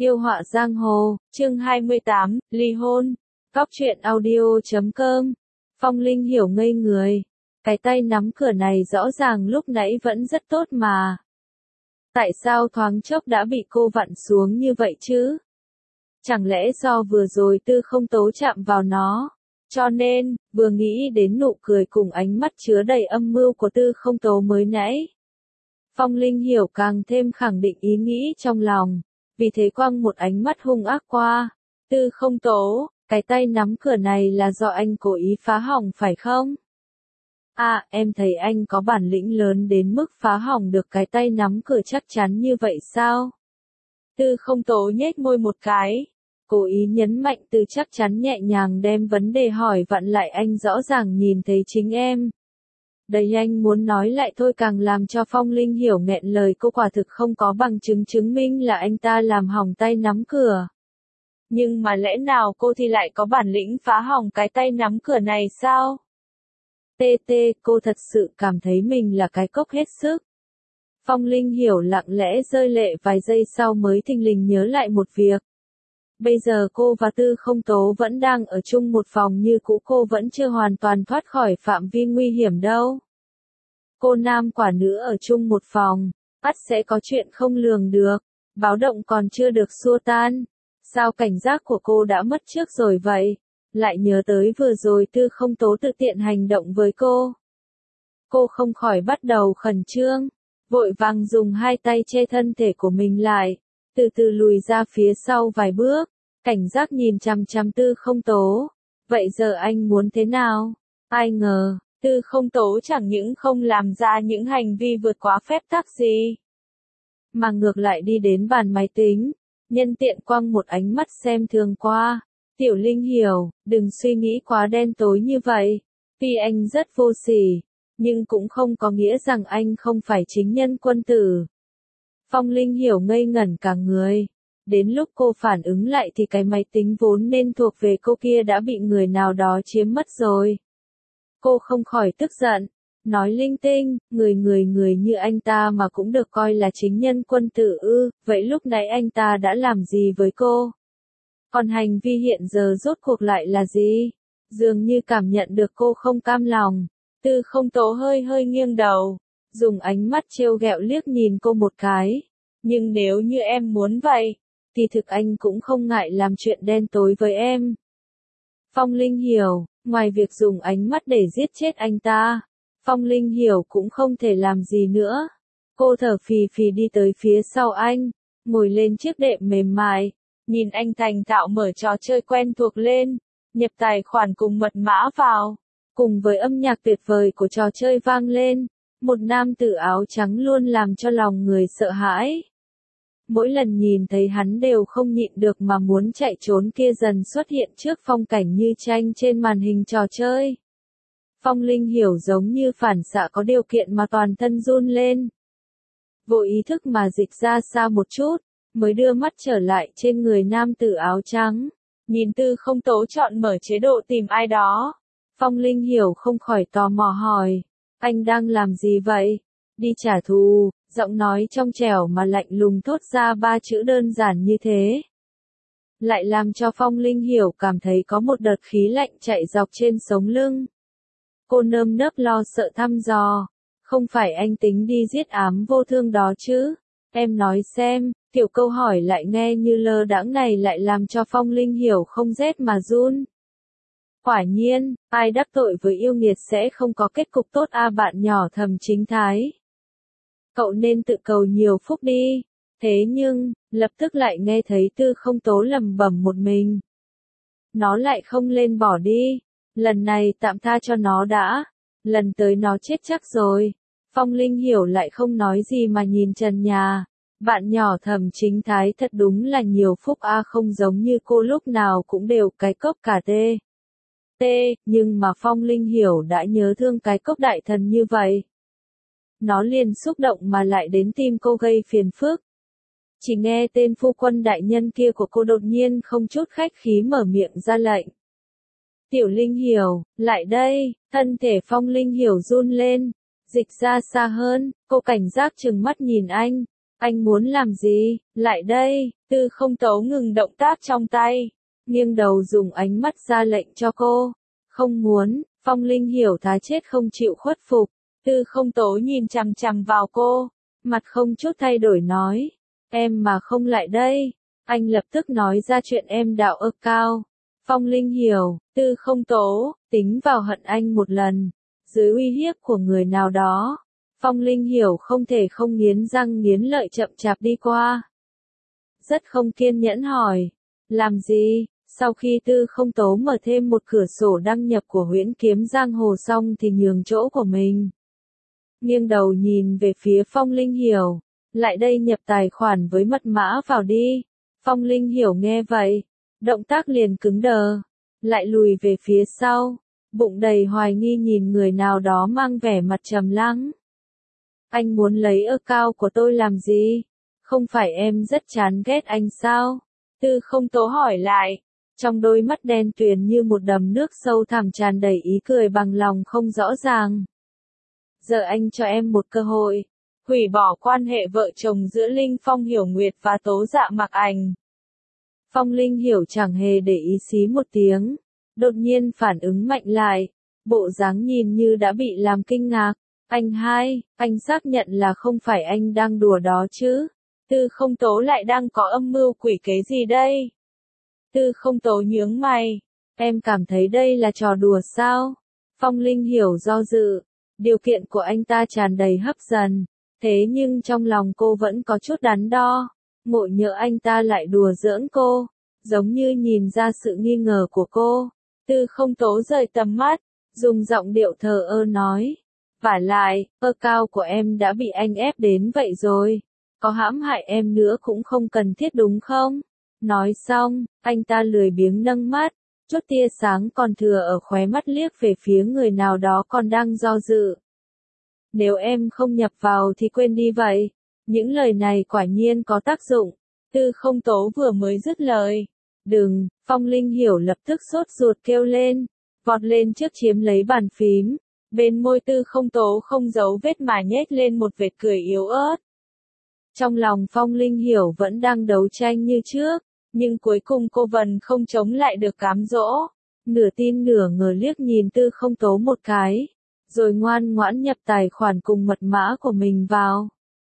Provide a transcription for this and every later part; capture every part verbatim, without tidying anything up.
Yêu họa giang hồ, chương hai mươi tám, ly hôn. Góc truyện audio chấm com. Phong Linh hiểu ngây người. Cái tay nắm cửa này rõ ràng lúc nãy vẫn rất tốt mà. Tại sao thoáng chốc đã bị cô vặn xuống như vậy chứ? Chẳng lẽ do vừa rồi Tư Không Tố chạm vào nó? Cho nên, vừa nghĩ đến nụ cười cùng ánh mắt chứa đầy âm mưu của Tư Không Tố mới nãy. Phong Linh hiểu càng thêm khẳng định ý nghĩ trong lòng. Vì thế quăng một ánh mắt hung ác qua. Tư Không Tố, cái tay nắm cửa này là do anh cố ý phá hỏng phải không? À, em thấy anh có bản lĩnh lớn đến mức phá hỏng được cái tay nắm cửa chắc chắn như vậy sao? Tư Không Tố nhếch môi một cái. Cố ý nhấn mạnh từ chắc chắn nhẹ nhàng đem vấn đề hỏi vặn lại anh rõ ràng nhìn thấy chính em. Đấy anh muốn nói lại thôi càng làm cho Phong Linh hiểu nghẹn lời cô quả thực không có bằng chứng chứng minh là anh ta làm hỏng tay nắm cửa. Nhưng mà lẽ nào cô thì lại có bản lĩnh phá hỏng cái tay nắm cửa này sao? Tê tê, cô thật sự cảm thấy mình là cái cốc hết sức. Phong Linh hiểu lặng lẽ rơi lệ vài giây sau mới thình lình nhớ lại một việc. Bây giờ cô và Tư Không Tố vẫn đang ở chung một phòng như cũ, cô vẫn chưa hoàn toàn thoát khỏi phạm vi nguy hiểm đâu. Cô nam quả nữ ở chung một phòng, ắt sẽ có chuyện không lường được, báo động còn chưa được xua tan. Sao cảnh giác của cô đã mất trước rồi vậy? Lại nhớ tới vừa rồi Tư Không Tố tự tiện hành động với cô. Cô không khỏi bắt đầu khẩn trương, vội vàng dùng hai tay che thân thể của mình lại, từ từ lùi ra phía sau vài bước, cảnh giác nhìn chằm chằm Tư Không Tố. Vậy giờ anh muốn thế nào? Ai ngờ, Tư Không Tố chẳng những không làm ra những hành vi vượt quá phép tắc gì, mà ngược lại đi đến bàn máy tính, nhân tiện quăng một ánh mắt xem thường qua. Tiểu Linh hiểu, đừng suy nghĩ quá đen tối như vậy. Tuy anh rất vô sỉ, nhưng cũng không có nghĩa rằng anh không phải chính nhân quân tử. Phong Linh hiểu ngây ngẩn cả người. Đến lúc cô phản ứng lại thì cái máy tính vốn nên thuộc về cô kia đã bị người nào đó chiếm mất rồi. Cô không khỏi tức giận, nói linh tinh, người người người như anh ta mà cũng được coi là chính nhân quân tử ư, vậy lúc nãy anh ta đã làm gì với cô? Còn hành vi hiện giờ rốt cuộc lại là gì? Dường như cảm nhận được cô không cam lòng, Tư Không Tố hơi hơi nghiêng đầu, dùng ánh mắt trêu ghẹo liếc nhìn cô một cái. Nhưng nếu như em muốn vậy, thì thực anh cũng không ngại làm chuyện đen tối với em. Phong Linh hiểu, ngoài việc dùng ánh mắt để giết chết anh ta, Phong Linh hiểu cũng không thể làm gì nữa. Cô thở phì phì đi tới phía sau anh, ngồi lên chiếc đệm mềm mại, nhìn anh thành thạo mở trò chơi quen thuộc lên, nhập tài khoản cùng mật mã vào. Cùng với âm nhạc tuyệt vời của trò chơi vang lên, một nam tử áo trắng luôn làm cho lòng người sợ hãi. Mỗi lần nhìn thấy hắn đều không nhịn được mà muốn chạy trốn, kia dần xuất hiện trước phong cảnh như tranh trên màn hình trò chơi. Phong Linh hiểu giống như phản xạ có điều kiện mà toàn thân run lên. Vô ý thức mà dịch ra xa một chút, mới đưa mắt trở lại trên người nam tử áo trắng. Nhìn Tư Không Tố chọn mở chế độ tìm ai đó. Phong Linh hiểu không khỏi tò mò hỏi, anh đang làm gì vậy? Đi trả thù. Giọng nói trong trẻo mà lạnh lùng thốt ra ba chữ đơn giản như thế, lại làm cho Phong Linh hiểu cảm thấy có một đợt khí lạnh chạy dọc trên sống lưng. Cô nơm nớp lo sợ thăm dò, không phải anh tính đi giết ám vô thương đó chứ? Em nói xem. Tiểu câu hỏi lại nghe như lơ đãng này lại làm cho Phong Linh hiểu không rét mà run. Quả nhiên, ai đắc tội với yêu nghiệt sẽ không có kết cục tốt a bạn nhỏ Thẩm Chính Thái. Cậu nên tự cầu nhiều phúc đi. Thế nhưng, lập tức lại nghe thấy Tư Không Tố lẩm bẩm một mình. Nó lại không lên bỏ đi. Lần này tạm tha cho nó đã. Lần tới nó chết chắc rồi. Phong Linh hiểu lại không nói gì mà nhìn trần nhà. Bạn nhỏ Thẩm Chính Thái thật đúng là nhiều phúc a, không giống như cô lúc nào cũng đều cái cốc cả tê. Tê, nhưng mà Phong Linh hiểu đã nhớ thương cái cốc đại thần như vậy. Nó liền xúc động mà lại đến tim cô gây phiền phức. Chỉ nghe tên phu quân đại nhân kia của cô đột nhiên không chút khách khí mở miệng ra lệnh. Tiểu Linh hiểu, lại đây. Thân thể Phong Linh hiểu run lên, dịch ra xa hơn, cô cảnh giác trừng mắt nhìn anh. Anh muốn làm gì? Lại đây, Tư Không Tố ngừng động tác trong tay, nghiêng đầu dùng ánh mắt ra lệnh cho cô. Không muốn, Phong Linh Hiểu thà chết không chịu khuất phục. Tư Không Tố nhìn chằm chằm vào cô, mặt không chút thay đổi nói. Em mà không lại đây, anh lập tức nói ra chuyện em đạo ơ cao. Phong Linh Hiểu, Tư Không Tố, tính vào hận anh một lần. Dưới uy hiếp của người nào đó, Phong Linh Hiểu không thể không nghiến răng nghiến lợi chậm chạp đi qua. Rất không kiên nhẫn hỏi, làm gì? Sau khi Tư Không Tố mở thêm một cửa sổ đăng nhập của Huyễn Kiếm Giang Hồ xong thì nhường chỗ của mình. Nghiêng đầu nhìn về phía Phong Linh Hiểu, lại đây nhập tài khoản với mật mã vào đi. Phong Linh Hiểu nghe vậy, động tác liền cứng đờ, lại lùi về phía sau, bụng đầy hoài nghi nhìn người nào đó mang vẻ mặt trầm lắng. Anh muốn lấy ơ cao của tôi làm gì? Không phải em rất chán ghét anh sao? Tư Không Tố hỏi lại, trong đôi mắt đen tuyền như một đầm nước sâu thẳm tràn đầy ý cười bằng lòng không rõ ràng. Giờ anh cho em một cơ hội, hủy bỏ quan hệ vợ chồng giữa Linh Phong Hiểu Nguyệt và Tố Dạ Mặc Ảnh. Phong Linh Hiểu chẳng hề để ý xí một tiếng, đột nhiên phản ứng mạnh lại, bộ dáng nhìn như đã bị làm kinh ngạc. Anh hai, anh xác nhận là không phải anh đang đùa đó chứ? Tư Không Tố lại đang có âm mưu quỷ kế gì đây? Tư Không Tố nhướng mày, em cảm thấy đây là trò đùa sao? Phong Linh Hiểu do dự, điều kiện của anh ta tràn đầy hấp dẫn, thế nhưng trong lòng cô vẫn có chút đắn đo, ngộ nhỡ anh ta lại đùa giỡn cô, giống như nhìn ra sự nghi ngờ của cô. Tư Không Tố rời tầm mắt, dùng giọng điệu thờ ơ nói, vả lại, ơ cao của em đã bị anh ép đến vậy rồi, có hãm hại em nữa cũng không cần thiết đúng không? Nói xong, anh ta lười biếng nâng mắt, chút tia sáng còn thừa ở khóe mắt liếc về phía người nào đó còn đang do dự. Nếu em không nhập vào thì quên đi vậy. Những lời này quả nhiên có tác dụng. Tư Không Tố vừa mới dứt lời. Đừng, Phong Linh Hiểu lập tức sốt ruột kêu lên, vọt lên trước chiếm lấy bàn phím. Bên môi Tư Không Tố không giấu vết mà nhếch lên một vệt cười yếu ớt. Trong lòng Phong Linh Hiểu vẫn đang đấu tranh như trước, nhưng cuối cùng cô vẫn không chống lại được cám dỗ. Nửa tin nửa ngờ liếc nhìn Tư Không Tố một cái, rồi ngoan ngoãn nhập tài khoản cùng mật mã của mình vào.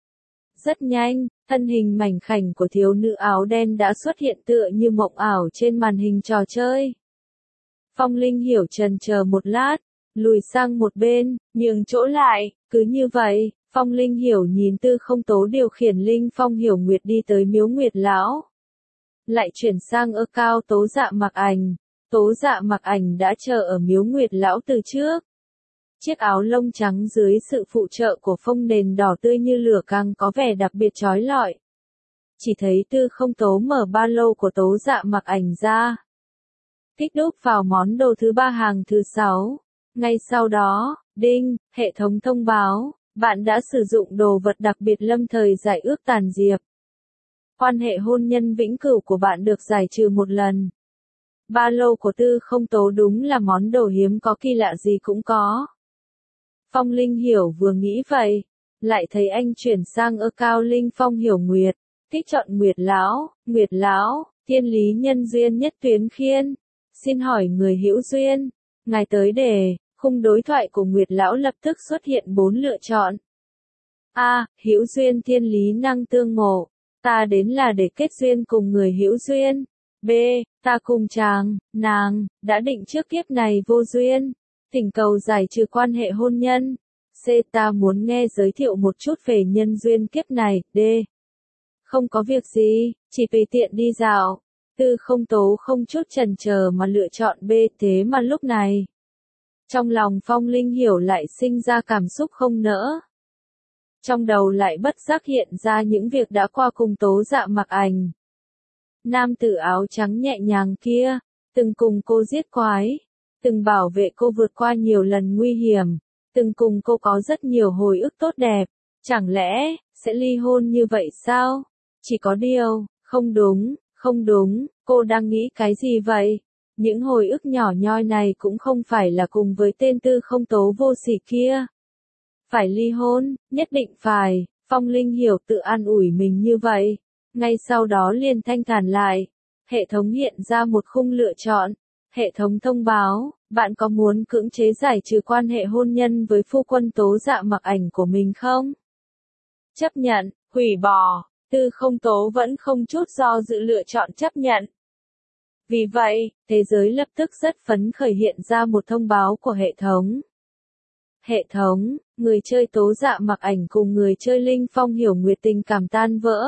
Rất nhanh, thân hình mảnh khảnh của thiếu nữ áo đen đã xuất hiện tựa như mộng ảo trên màn hình trò chơi. Phong Linh Hiểu chần chờ một lát, lùi sang một bên, nhường chỗ lại, cứ như vậy, Phong Linh Hiểu nhìn Tư Không Tố điều khiển Linh Phong Hiểu Nguyệt đi tới miếu Nguyệt Lão. Lại chuyển sang ơ cao Tố Dạ Mặc Ảnh. Tố Dạ Mặc Ảnh đã chờ ở miếu Nguyệt Lão từ trước. Chiếc áo lông trắng dưới sự phụ trợ của phông nền đỏ tươi như lửa càng có vẻ đặc biệt chói lọi. Chỉ thấy Tư Không Tố mở ba lô của Tố Dạ Mặc Ảnh ra, kích đúp vào món đồ thứ ba hàng thứ sáu. Ngay sau đó, đinh, hệ thống thông báo, bạn đã sử dụng đồ vật đặc biệt lâm thời giải ước tàn diệp. Quan hệ hôn nhân vĩnh cửu của bạn được giải trừ một lần. Ba lô của Tư Không Tố đúng là món đồ hiếm có kỳ lạ gì cũng có. Phong Linh Hiểu vừa nghĩ vậy, lại thấy anh chuyển sang ơ cao Linh Phong Hiểu Nguyệt, thích chọn Nguyệt Lão, Nguyệt Lão, thiên lý nhân duyên nhất tuyến khiên. Xin hỏi người hữu duyên, ngài tới để, khung đối thoại của Nguyệt Lão lập tức xuất hiện bốn lựa chọn. A. Hữu duyên thiên lý năng tương ngộ, ta đến là để kết duyên cùng người hữu duyên. B. Ta cùng chàng, nàng, đã định trước kiếp này vô duyên, thỉnh cầu giải trừ quan hệ hôn nhân. C. Ta muốn nghe giới thiệu một chút về nhân duyên kiếp này. D. Không có việc gì, chỉ tùy tiện đi dạo. Tư Không Tố không chút chần chờ mà lựa chọn B. Thế mà lúc này, trong lòng Phong Linh Hiểu lại sinh ra cảm xúc không nỡ. Trong đầu lại bất giác hiện ra những việc đã qua cùng Tố Dạ Mặc Ảnh. Nam tử áo trắng nhẹ nhàng kia, từng cùng cô giết quái, từng bảo vệ cô vượt qua nhiều lần nguy hiểm, từng cùng cô có rất nhiều hồi ức tốt đẹp. Chẳng lẽ, sẽ ly hôn như vậy sao? Chỉ có điều, không đúng, không đúng, cô đang nghĩ cái gì vậy? Những hồi ức nhỏ nhoi này cũng không phải là cùng với tên Tư Không Tố vô sỉ kia. Phải ly hôn, nhất định phải, Phong Linh Hiểu tự an ủi mình như vậy. Ngay sau đó liền thanh thản lại. Hệ thống hiện ra một khung lựa chọn. Hệ thống thông báo, bạn có muốn cưỡng chế giải trừ quan hệ hôn nhân với phu quân Tố Dạ Mặc Ảnh của mình không? Chấp nhận, hủy bỏ. Tư Không Tố vẫn không chút do dự lựa chọn chấp nhận. Vì vậy, thế giới lập tức rất phấn khởi hiện ra một thông báo của hệ thống. Hệ thống, người chơi Tố Dạ Mặc Ảnh cùng người chơi Linh Phong Hiểu Nguyệt tình cảm tan vỡ.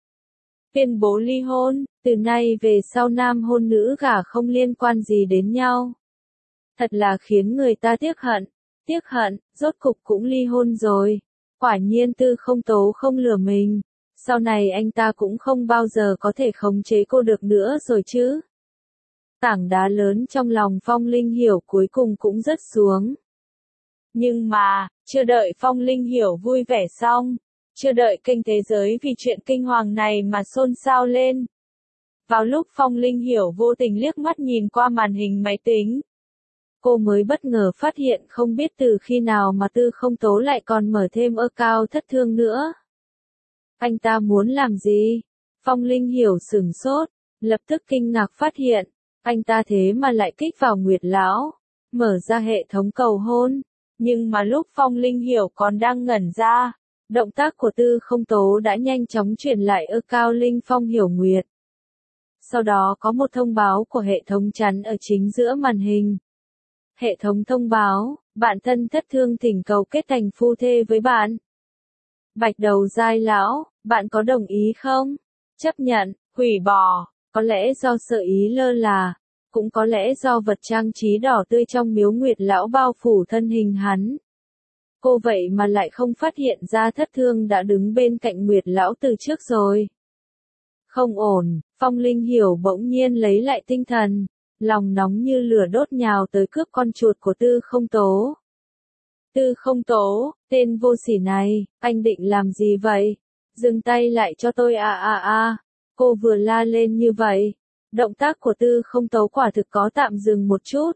Tuyên bố ly hôn, từ nay về sau nam hôn nữ gả không liên quan gì đến nhau. Thật là khiến người ta tiếc hận, tiếc hận, rốt cục cũng ly hôn rồi. Quả nhiên Tư Không Tố không lừa mình. Sau này anh ta cũng không bao giờ có thể khống chế cô được nữa rồi chứ. Tảng đá lớn trong lòng Phong Linh Hiểu cuối cùng cũng rớt xuống. Nhưng mà, chưa đợi Phong Linh Hiểu vui vẻ xong, chưa đợi kênh thế giới vì chuyện kinh hoàng này mà xôn xao lên. Vào lúc Phong Linh Hiểu vô tình liếc mắt nhìn qua màn hình máy tính, cô mới bất ngờ phát hiện không biết từ khi nào mà Tư Không Tố lại còn mở thêm account thất thương nữa. Anh ta muốn làm gì? Phong Linh Hiểu sửng sốt, lập tức kinh ngạc phát hiện, anh ta thế mà lại kích vào Nguyệt Lão, mở ra hệ thống cầu hôn. Nhưng mà lúc Phong Linh Hiểu còn đang ngẩn ra, động tác của Tư Không Tố đã nhanh chóng truyền lại account Linh Phong Hiểu Nguyệt. Sau đó có một thông báo của hệ thống chắn ở chính giữa màn hình. Hệ thống thông báo, bạn thân thất thương thỉnh cầu kết thành phu thê với bạn. Bạch Đầu Giai Lão, bạn có đồng ý không? Chấp nhận, hủy bỏ, có lẽ do sợ ý lơ là, cũng có lẽ do vật trang trí đỏ tươi trong miếu Nguyệt Lão bao phủ thân hình hắn. Cô vậy mà lại không phát hiện ra thất thương đã đứng bên cạnh Nguyệt Lão từ trước rồi. Không ổn, Phong Linh Hiểu bỗng nhiên lấy lại tinh thần, lòng nóng như lửa đốt nhào tới cướp con chuột của Tư Không Tố. Tư Không Tố, tên vô sỉ này, anh định làm gì vậy? Dừng tay lại cho tôi à à à. Cô vừa la lên như vậy. Động tác của Tư Không Tố quả thực có tạm dừng một chút.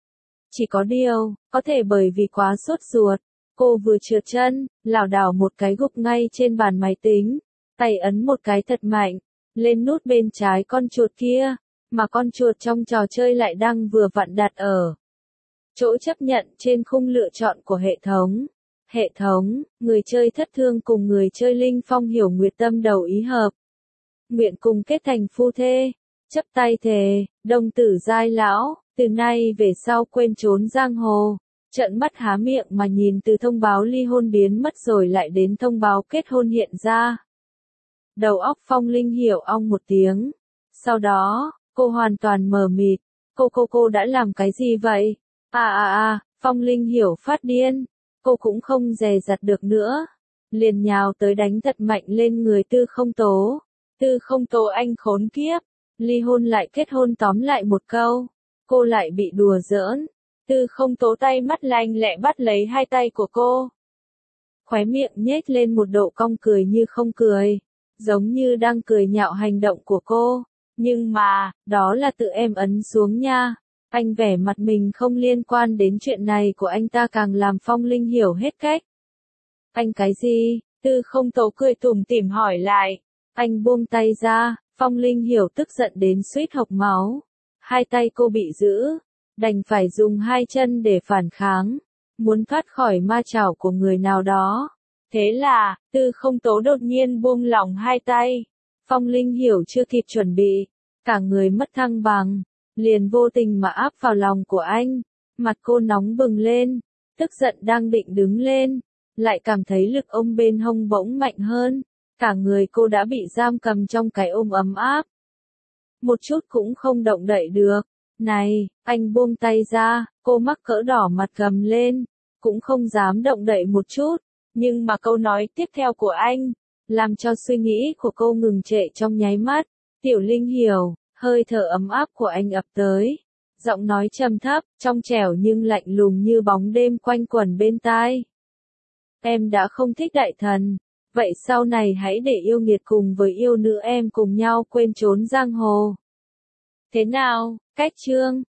Chỉ có điều, có thể bởi vì quá sốt ruột, cô vừa trượt chân, lảo đảo một cái gục ngay trên bàn máy tính, tay ấn một cái thật mạnh, lên nút bên trái con chuột kia, mà con chuột trong trò chơi lại đang vừa vặn đặt ở chỗ chấp nhận trên khung lựa chọn của hệ thống. Hệ thống, người chơi thất thương cùng người chơi Linh Phong Hiểu Nguyệt tâm đầu ý hợp. Nguyện cùng kết thành phu thê. Chấp tay thề, đồng tử Giai Lão, từ nay về sau quên trốn giang hồ. Trợn mắt há miệng mà nhìn từ thông báo ly hôn biến mất rồi lại đến thông báo kết hôn hiện ra. Đầu óc Phong Linh Hiểu ong một tiếng. Sau đó, cô hoàn toàn mờ mịt. Cô cô cô đã làm cái gì vậy? À à à, Phong Linh Hiểu phát điên. Cô cũng không dè dặt được nữa. Liền nhào tới đánh thật mạnh lên người Tư Không Tố. Tư Không Tố anh khốn kiếp. Ly hôn lại kết hôn tóm lại một câu. Cô lại bị đùa giỡn. Tư Không Tố tay mắt lanh lẹ bắt lấy hai tay của cô. Khóe miệng nhếch lên một độ cong cười như không cười. Giống như đang cười nhạo hành động của cô. Nhưng mà, đó là tự em ấn xuống nha. Anh vẻ mặt mình không liên quan đến chuyện này của anh ta càng làm Phong Linh Hiểu hết cách. Anh cái gì? Tư Không Tố cười tủm tỉm hỏi lại. Anh buông tay ra, Phong Linh Hiểu tức giận đến suýt hộc máu. Hai tay cô bị giữ, đành phải dùng hai chân để phản kháng, muốn thoát khỏi ma chảo của người nào đó. Thế là, Tư Không Tố đột nhiên buông lỏng hai tay. Phong Linh Hiểu chưa kịp chuẩn bị, cả người mất thăng bằng, liền vô tình mà áp vào lòng của anh. Mặt cô nóng bừng lên, tức giận đang định đứng lên, lại cảm thấy lực ôm bên hông bỗng mạnh hơn. Cả người cô đã bị giam cầm trong cái ôm ấm áp. Một chút cũng không động đậy được. Này, anh buông tay ra, cô mắc cỡ đỏ mặt gầm lên, cũng không dám động đậy một chút. Nhưng mà câu nói tiếp theo của anh, làm cho suy nghĩ của cô ngừng trệ trong nháy mắt. Tiểu Linh Hiểu, hơi thở ấm áp của anh ập tới. Giọng nói trầm thấp, trong trẻo nhưng lạnh lùng như bóng đêm quanh quẩn bên tai. Em đã không thích đại thần. Vậy sau này hãy để yêu nghiệt cùng với yêu nữ em cùng nhau quên trốn giang hồ. Thế nào, cách chương